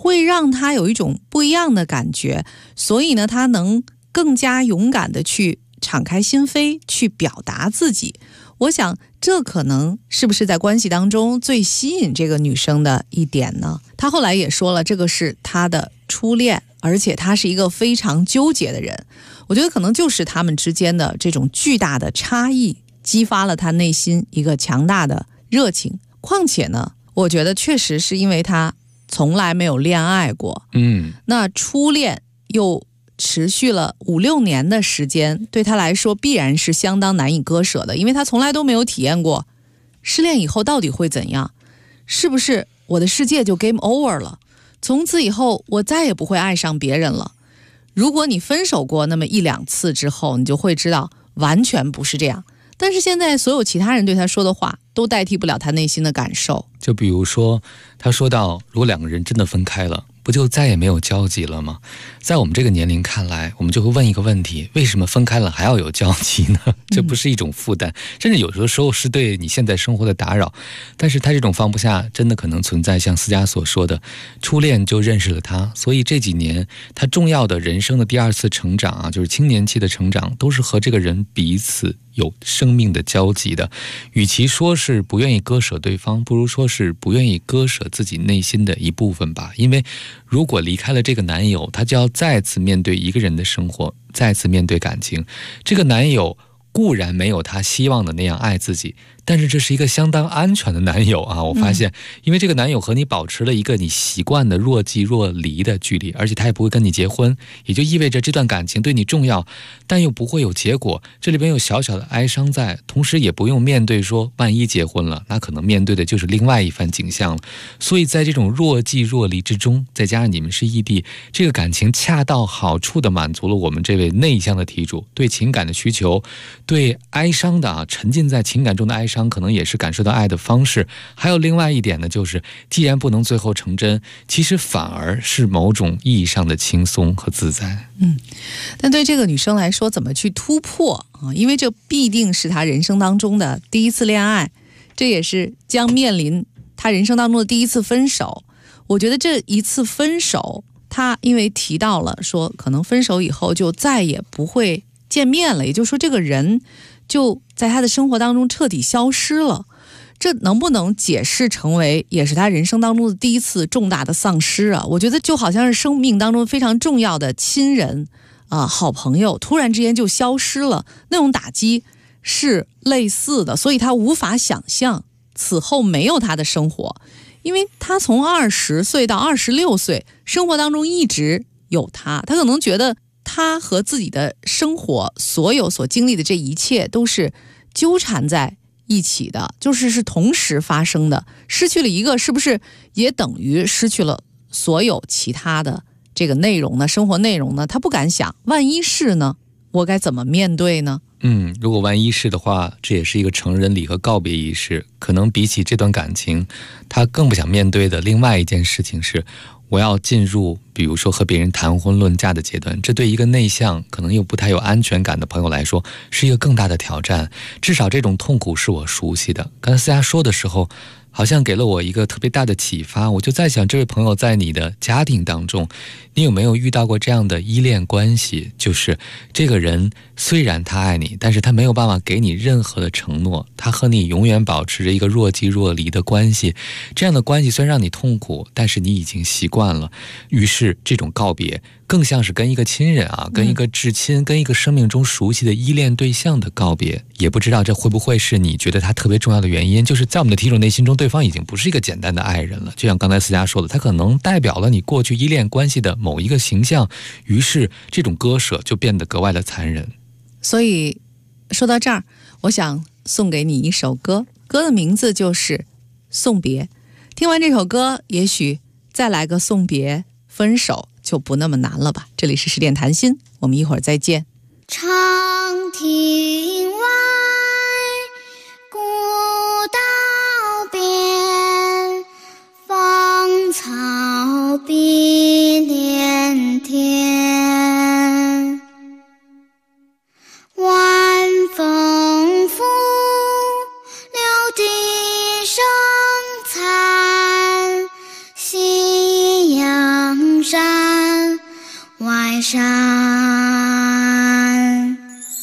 会让他有一种不一样的感觉，所以呢，他能更加勇敢的去敞开心扉，去表达自己。我想这可能是不是在关系当中最吸引这个女生的一点呢？她后来也说了，这个是她的初恋，而且她是一个非常纠结的人。我觉得可能就是他们之间的这种巨大的差异，激发了她内心一个强大的热情。况且呢，我觉得确实是因为她从来没有恋爱过，那初恋又持续了5-6年的时间，对他来说必然是相当难以割舍的，因为他从来都没有体验过失恋以后到底会怎样，是不是我的世界就 game over 了，从此以后我再也不会爱上别人了。如果你分手过那么1-2次之后，你就会知道完全不是这样。但是现在所有其他人对他说的话都代替不了他内心的感受。 就比如说他说到，如果2个人真的分开了，不就再也没有交集了吗？在我们这个年龄看来，我们就会问一个问题，为什么分开了还要有交集呢？这不是一种负担，甚至有的时候是对你现在生活的打扰。但是他这种放不下，真的可能存在像思佳所说的，初恋就认识了他，所以这几年他重要的人生的第2次成长啊，就是青年期的成长，都是和这个人彼此有生命的交集的。与其说是不愿意割舍对方，不如说是不愿意割舍自己内心的一部分吧。因为如果离开了这个男友，他就要再次面对一个人的生活，再次面对感情。这个男友固然没有他希望的那样爱自己，但是这是一个相当安全的男友啊！我发现，因为这个男友和你保持了一个你习惯的若即若离的距离，而且他也不会跟你结婚，也就意味着这段感情对你重要，但又不会有结果。这里边有小小的哀伤在，同时也不用面对说万一结婚了，那可能面对的就是另外一番景象了。所以在这种若即若离之中，再加上你们是异地，这个感情恰到好处的满足了我们这位内向的题主对情感的需求，对哀伤的沉浸在情感中的哀伤，可能也是感受到爱的方式。还有另外一点呢，就是既然不能最后成真，其实反而是某种意义上的轻松和自在。 但对这个女生来说，怎么去突破啊？因为这必定是她人生当中的第1次恋爱，这也是将面临她人生当中的第1次分手。我觉得这一次分手，她因为提到了说可能分手以后就再也不会见面了，也就是说这个人就在他的生活当中彻底消失了。这能不能解释成为也是他人生当中的第1次重大的丧失啊？我觉得就好像是生命当中非常重要的亲人好朋友突然之间就消失了，那种打击是类似的，所以他无法想象此后没有他的生活，因为他从20岁到26岁生活当中一直有他可能觉得他和自己的生活所有所经历的这一切都是纠缠在一起的，就是同时发生的。失去了一个，是不是也等于失去了所有其他的这个内容呢？生活内容呢？他不敢想，万一是呢？我该怎么面对呢？ 如果万一是的话，这也是一个成人礼和告别仪式。可能比起这段感情，他更不想面对的另外一件事情是，我要进入比如说和别人谈婚论嫁的阶段，这对一个内向可能又不太有安全感的朋友来说是一个更大的挑战。至少这种痛苦是我熟悉的。刚才思佳说的时候好像给了我一个特别大的启发，我就在想，这位朋友在你的家庭当中，你有没有遇到过这样的依恋关系？就是这个人虽然他爱你，但是他没有办法给你任何的承诺，他和你永远保持着一个若即若离的关系。这样的关系虽然让你痛苦，但是你已经习惯了，于是这种告别更像是跟一个亲人跟一个至亲，跟一个生命中熟悉的依恋对象的告别。也不知道这会不会是你觉得他特别重要的原因，就是在我们的题主内心中，对方已经不是一个简单的爱人了，就像刚才思佳说的，他可能代表了你过去依恋关系的某一个形象，于是这种割舍就变得格外的残忍。 所以说到这儿，我想送给你一首歌，歌的名字就是《送别》。听完这首歌，也许再来个送别，分手就不那么难了吧。这里是10点谈心，我们一会儿再见。 长亭外，古道边，芳草碧连天。晚风拂柳笛声残，夕阳山。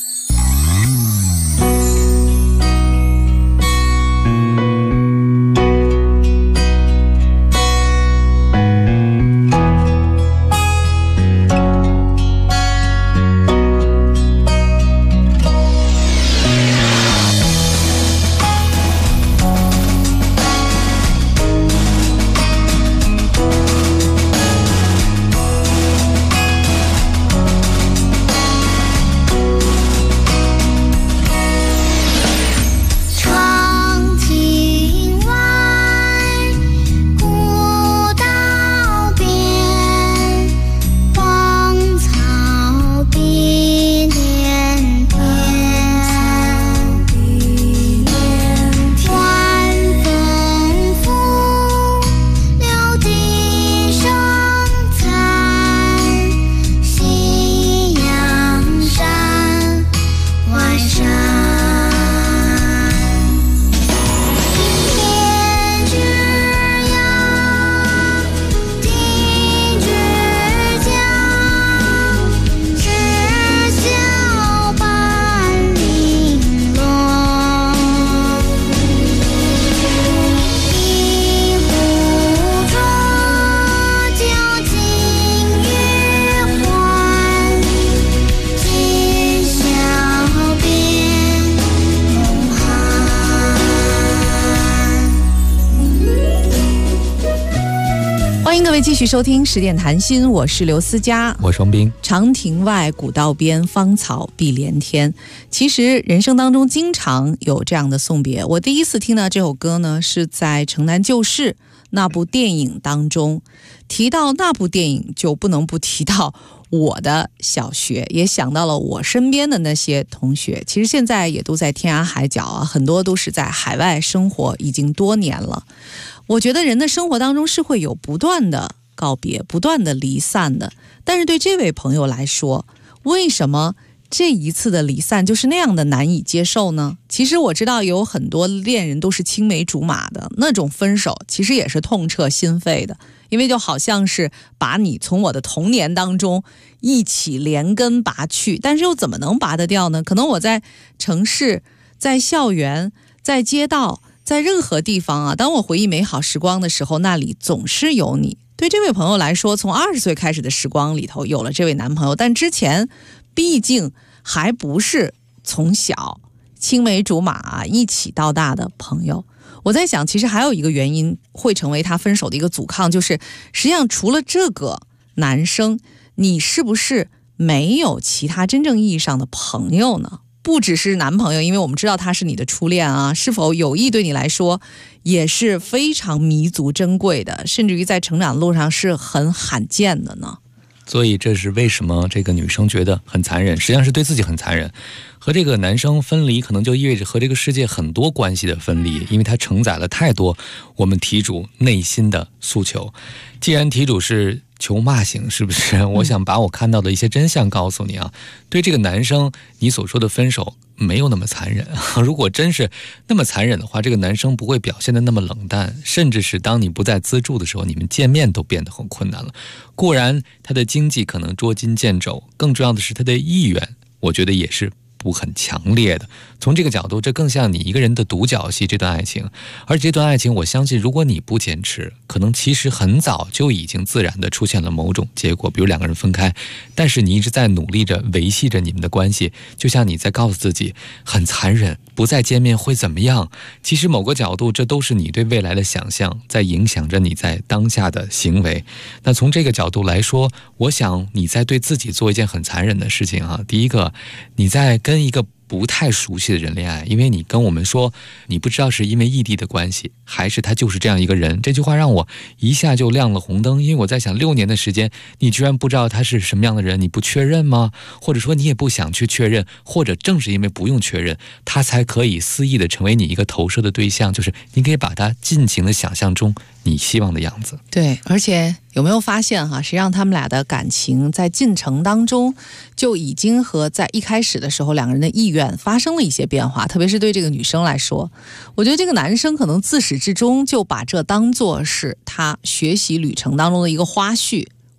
继续收听10点谈心，我是刘思佳， 我是王斌。 长亭外，古道边，芳草碧连天。其实人生当中经常有这样的送别。我第一次听到这首歌呢，是在《城南旧事》那部电影当中。提到那部电影，就不能不提到我的小学，也想到了我身边的那些同学。其实现在也都在天涯海角啊，很多都是在海外生活已经多年了。我觉得人的生活当中是会有不断的告别，不断的离散的。但是对这位朋友来说，为什么这一次的离散就是那样的难以接受呢？其实我知道有很多恋人都是青梅竹马的，那种分手其实也是痛彻心扉的，因为就好像是把你从我的童年当中一起连根拔去，但是又怎么能拔得掉呢？可能我在城市，在校园，在街道，在任何地方啊，当我回忆美好时光的时候，那里总是有你。对这位朋友来说，从20岁开始的时光里头有了这位男朋友，但之前毕竟还不是从小青梅竹马一起到大的朋友。我在想，其实还有一个原因会成为他分手的一个阻抗，就是实际上除了这个男生，你是不是没有其他真正意义上的朋友呢？不只是男朋友，因为我们知道他是你的初恋啊，是否有意对你来说也是非常弥足珍贵的，甚至于在成长路上是很罕见的呢。 所以这是为什么这个女生觉得很残忍，实际上是对自己很残忍。和这个男生分离，可能就意味着和这个世界很多关系的分离，因为它承载了太多我们题主内心的诉求。既然题主是求骂醒，是不是？我想把我看到的一些真相告诉你啊。对这个男生，你所说的分手没有那么残忍。如果真是那么残忍的话，这个男生不会表现得那么冷淡，甚至是当你不再资助的时候，你们见面都变得很困难了。固然他的经济可能捉襟见肘，更重要的是他的意愿，我觉得也是不很强烈的。从这个角度，这更像你一个人的独角戏，这段爱情。而这段爱情，我相信如果你不坚持，可能其实很早就已经自然的出现了某种结果，比如两个人分开，但是你一直在努力着维系着你们的关系，就像你在告诉自己很残忍，不再见面会怎么样。其实某个角度，这都是你对未来的想象在影响着你在当下的行为。那从这个角度来说，我想你在对自己做一件很残忍的事情啊。第一个，你在跟一个不太熟悉的人恋爱，因为你跟我们说你不知道是因为异地的关系，还是他就是这样一个人，这句话让我一下就亮了红灯。因为我在想，6年的时间你居然不知道他是什么样的人，你不确认吗？或者说你也不想去确认，或者正是因为不用确认，他才可以肆意的成为你一个投射的对象，就是你可以把他尽情的想象中你希望的样子。 对，而且有没有发现哈，实际上他们俩的感情在进程当中就已经和在一开始的时候两个人的意愿发生了一些变化，特别是对这个女生来说，我觉得这个男生可能自始至终就把这当作是他学习旅程当中的一个花絮，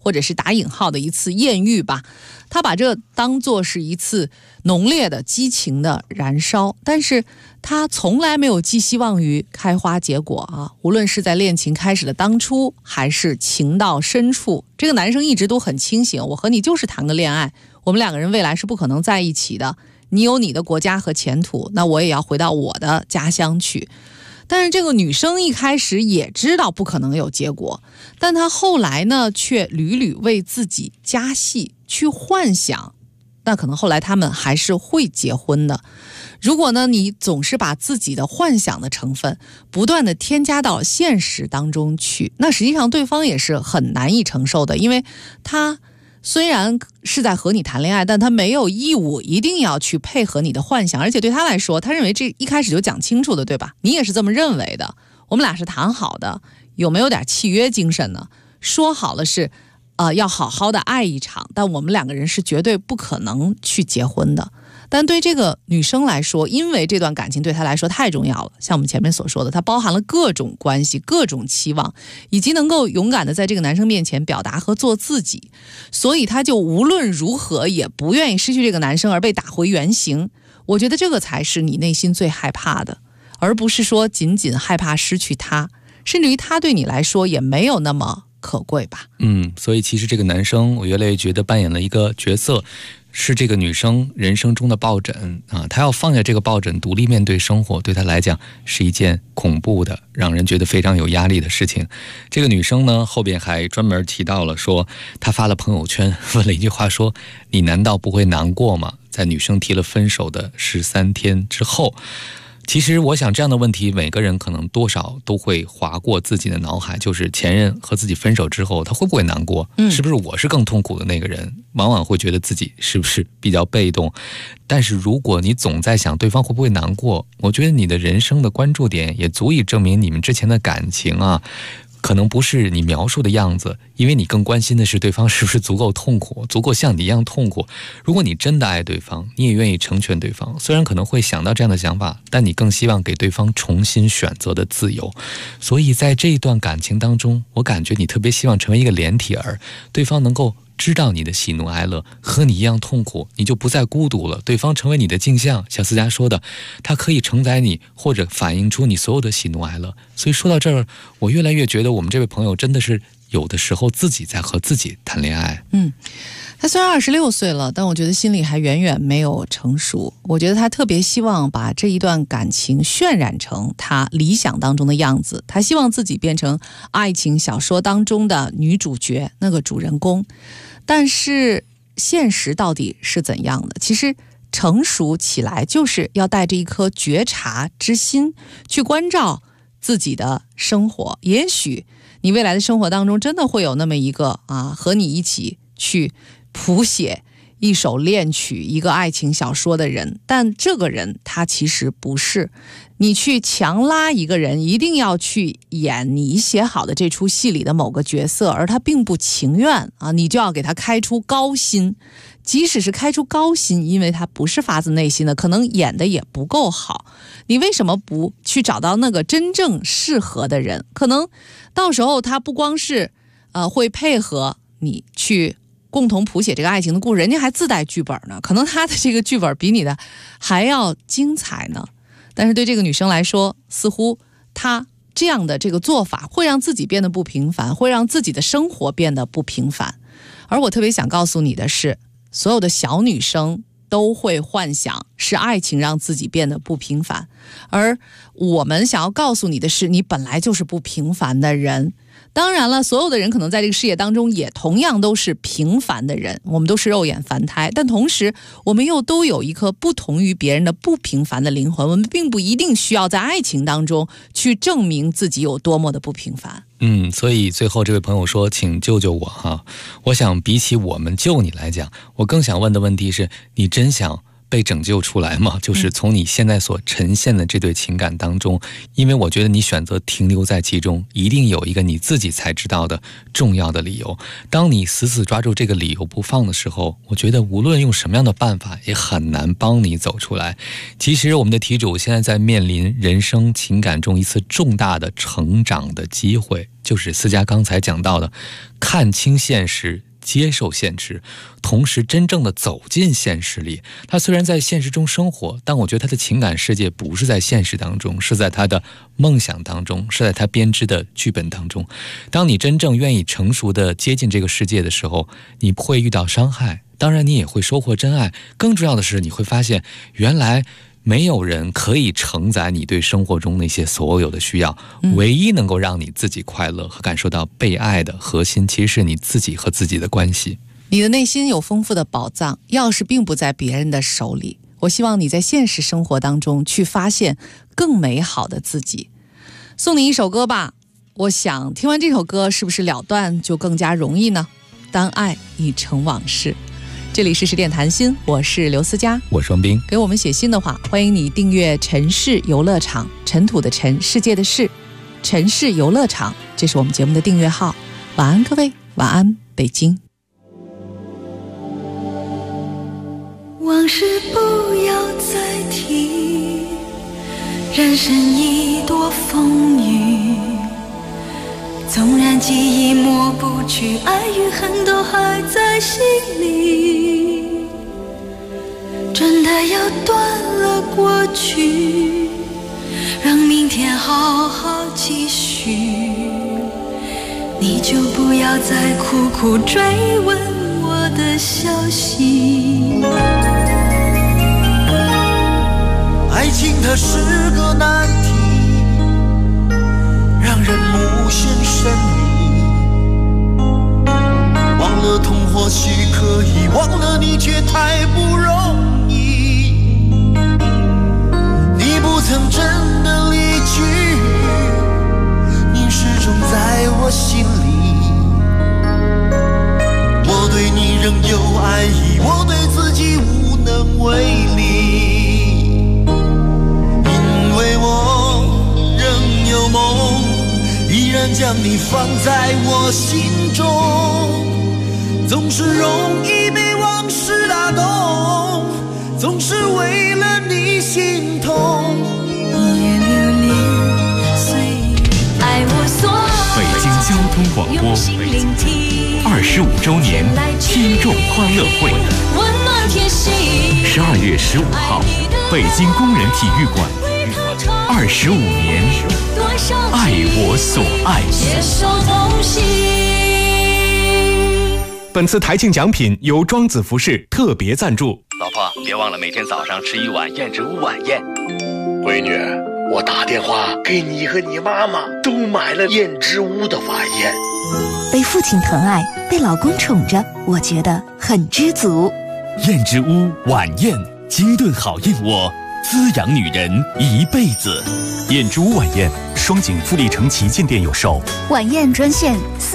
或者是打引号的一次艳遇吧。他把这当作是一次浓烈的激情的燃烧，但是他从来没有寄希望于开花结果啊！无论是在恋情开始的当初，还是情到深处，这个男生一直都很清醒，我和你就是谈个恋爱，我们两个人未来是不可能在一起的，你有你的国家和前途，那我也要回到我的家乡去。但是这个女生一开始也知道不可能有结果，但她后来呢，却屡屡为自己加戏，去幻想，那可能后来他们还是会结婚的。如果呢，你总是把自己的幻想的成分不断的添加到现实当中去，那实际上对方也是很难以承受的，因为他虽然是在和你谈恋爱，但他没有义务一定要去配合你的幻想，而且对他来说，他认为这一开始就讲清楚的，对吧？你也是这么认为的，我们俩是谈好的，有没有点契约精神呢？说好了是要好好的爱一场，但我们两个人是绝对不可能去结婚的。但对这个女生来说，因为这段感情对她来说太重要了，像我们前面所说的，它包含了各种关系、各种期望，以及能够勇敢的在这个男生面前表达和做自己，所以她就无论如何也不愿意失去这个男生而被打回原形。我觉得这个才是你内心最害怕的，而不是说仅仅害怕失去他，甚至于他对你来说也没有那么可贵吧。 所以其实这个男生我越来越觉得扮演了一个角色，是这个女生人生中的抱枕啊，她要放下这个抱枕，独立面对生活，对她来讲是一件恐怖的，让人觉得非常有压力的事情。这个女生呢，后边还专门提到了说，她发了朋友圈，问了一句话说：“你难道不会难过吗？”在女生提了分手的13天之后。其实我想这样的问题每个人可能多少都会划过自己的脑海，就是前任和自己分手之后他会不会难过，是不是我是更痛苦的那个人，往往会觉得自己是不是比较被动。但是如果你总在想对方会不会难过，我觉得你的人生的关注点也足以证明你们之前的感情啊可能不是你描述的样子，因为你更关心的是对方是不是足够痛苦，足够像你一样痛苦。如果你真的爱对方，你也愿意成全对方，虽然可能会想到这样的想法，但你更希望给对方重新选择的自由。所以在这一段感情当中，我感觉你特别希望成为一个连体儿，对方能够知道你的喜怒哀乐，和你一样痛苦，你就不再孤独了。对方成为你的镜像，像思佳说的，他可以承载你，或者反映出你所有的喜怒哀乐。所以说到这儿，我越来越觉得我们这位朋友真的是有的时候自己在和自己谈恋爱。 他虽然26岁了，但我觉得心里还远远没有成熟。我觉得他特别希望把这一段感情渲染成他理想当中的样子，他希望自己变成爱情小说当中的女主角，那个主人公。但是现实到底是怎样的？其实成熟起来就是要带着一颗觉察之心去关照自己的生活。也许你未来的生活当中真的会有那么一个和你一起去谱写一首恋曲、一个爱情小说的人，但这个人他其实不是你去强拉一个人一定要去演你写好的这出戏里的某个角色，而他并不情愿你就要给他开出高薪。即使是开出高薪，因为他不是发自内心的，可能演的也不够好，你为什么不去找到那个真正适合的人？可能到时候他不光是会配合你去共同谱写这个爱情的故事，人家还自带剧本呢，可能他的这个剧本比你的还要精彩呢。但是对这个女生来说，似乎她这样的这个做法会让自己变得不平凡，会让自己的生活变得不平凡。而我特别想告诉你的是，所有的小女生都会幻想是爱情让自己变得不平凡，而我们想要告诉你的是，你本来就是不平凡的人。当然了，所有的人可能在这个世界当中也同样都是平凡的人，我们都是肉眼凡胎，但同时我们又都有一颗不同于别人的不平凡的灵魂，我们并不一定需要在爱情当中去证明自己有多么的不平凡。 所以最后这位朋友说，请救救我我想比起我们救你来讲，我更想问的问题是，你真想被拯救出来吗？就是从你现在所呈现的这对情感当中，因为我觉得你选择停留在其中，一定有一个你自己才知道的重要的理由。当你死死抓住这个理由不放的时候，我觉得无论用什么样的办法也很难帮你走出来。其实我们的题主现在在面临人生情感中一次重大的成长的机会，就是思佳刚才讲到的看清现实，接受现实，同时真正的走进现实里。他虽然在现实中生活，但我觉得他的情感世界不是在现实当中，是在他的梦想当中，是在他编织的剧本当中。当你真正愿意成熟的接近这个世界的时候，你会遇到伤害，当然你也会收获真爱。更重要的是，你会发现原来没有人可以承载你对生活中那些所有的需要，唯一能够让你自己快乐和感受到被爱的核心，其实是你自己和自己的关系。 你的内心有丰富的宝藏，钥匙并不在别人的手里。我希望你在现实生活当中去发现更美好的自己。送你一首歌吧，我想听完这首歌，是不是了断就更加容易呢？当爱已成往事。这里是10点谈心，我是刘思佳， 我是双冰。 给我们写信的话，欢迎你订阅城市游乐场，尘土的尘，世界的世，城市游乐场，这是我们节目的订阅号。晚安各位，晚安北京。 往事不要再提，人生一多风雨，纵然记忆抹不去，爱与恨都还在心里，真的要断了过去，让明天好好继续，你就不要再苦苦追问我的消息。 爱情它是个难题，让人目眩神迷，忘了痛或许可以，忘了你却太不容易。你不曾真的离去，你始终在我心里。我对你仍有爱意，我对自己无能为力。有梦，依然将你放在我心中，总是容易被往事打动，总是为了你心痛，也留恋岁月。爱我所北京交通广播25周年听众欢乐会，12月15号，北京工人体育馆，25年，爱我所爱。 本次台庆奖品由庄子服饰特别赞助。 老婆，别忘了每天早上吃一碗燕之屋晚宴。 闺女，我打电话给你和你妈妈都买了燕之屋的晚宴。 被父亲疼爱，被老公宠着，我觉得很知足。 燕之屋晚宴，精炖好燕窝，滋养女人一辈子。 燕之屋晚宴，双井富力城旗舰店有售。 晚宴专线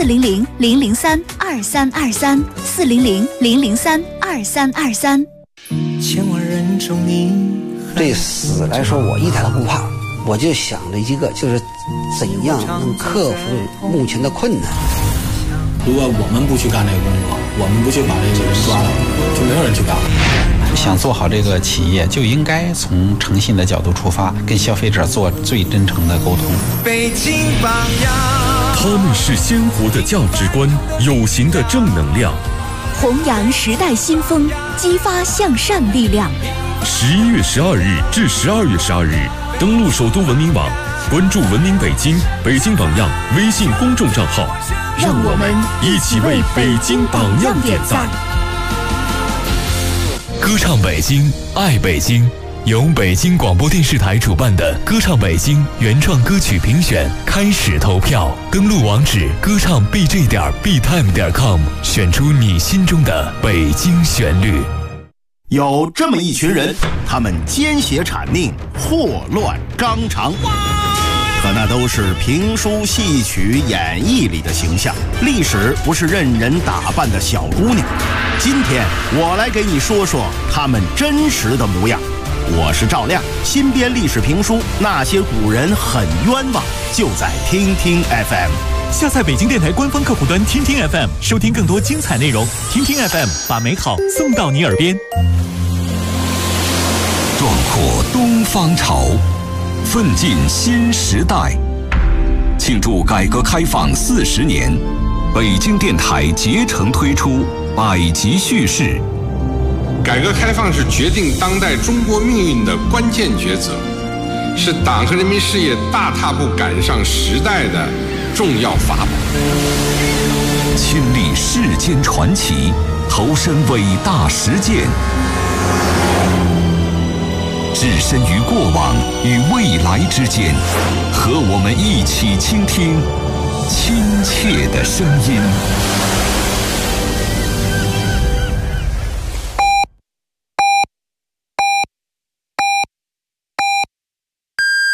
400-003-2323，400-003-2323。 千万人中你。 对死来说，我一点都不怕，我就想着一个，就是怎样能克服目前的困难。 如果我们不去干这个工作，我们不去把这个人抓了，就没有人去干了。 想做好这个企业，就应该从诚信的角度出发，跟消费者做最真诚的沟通。 北京榜样， 他们是鲜活的价值观，有形的正能量， 弘扬时代新风，激发向善力量。 11月12日至12月12日，登录首都文明网，关注文明北京、北京榜样微信公众账号， 让我们一起为北京榜样点赞。 歌唱北京，爱北京，由北京广播电视台主办的歌唱北京原创歌曲评选开始投票，登录网址歌唱 bj.btime.com， 选出你心中的北京旋律。 有这么一群人，他们奸邪谄佞，祸乱纲常， 可那都是评书戏曲演绎里的形象，历史不是任人打扮的小姑娘。今天我来给你说说她们真实的模样。我是赵亮，新编历史评书《那些古人很冤枉》，就在听听 FM。 下载北京电台官方客户端听听 FM， 收听更多精彩内容。听听 FM， 把美好送到你耳边。 壮阔东方潮，奋进新时代。庆祝改革开放40年，北京电台竭诚推出100集叙事。 改革开放是决定当代中国命运的关键抉择，是党和人民事业大踏步赶上时代的重要法宝。 亲历世间传奇，投身伟大实践，置身于过往与未来之间，和我们一起倾听亲切的声音。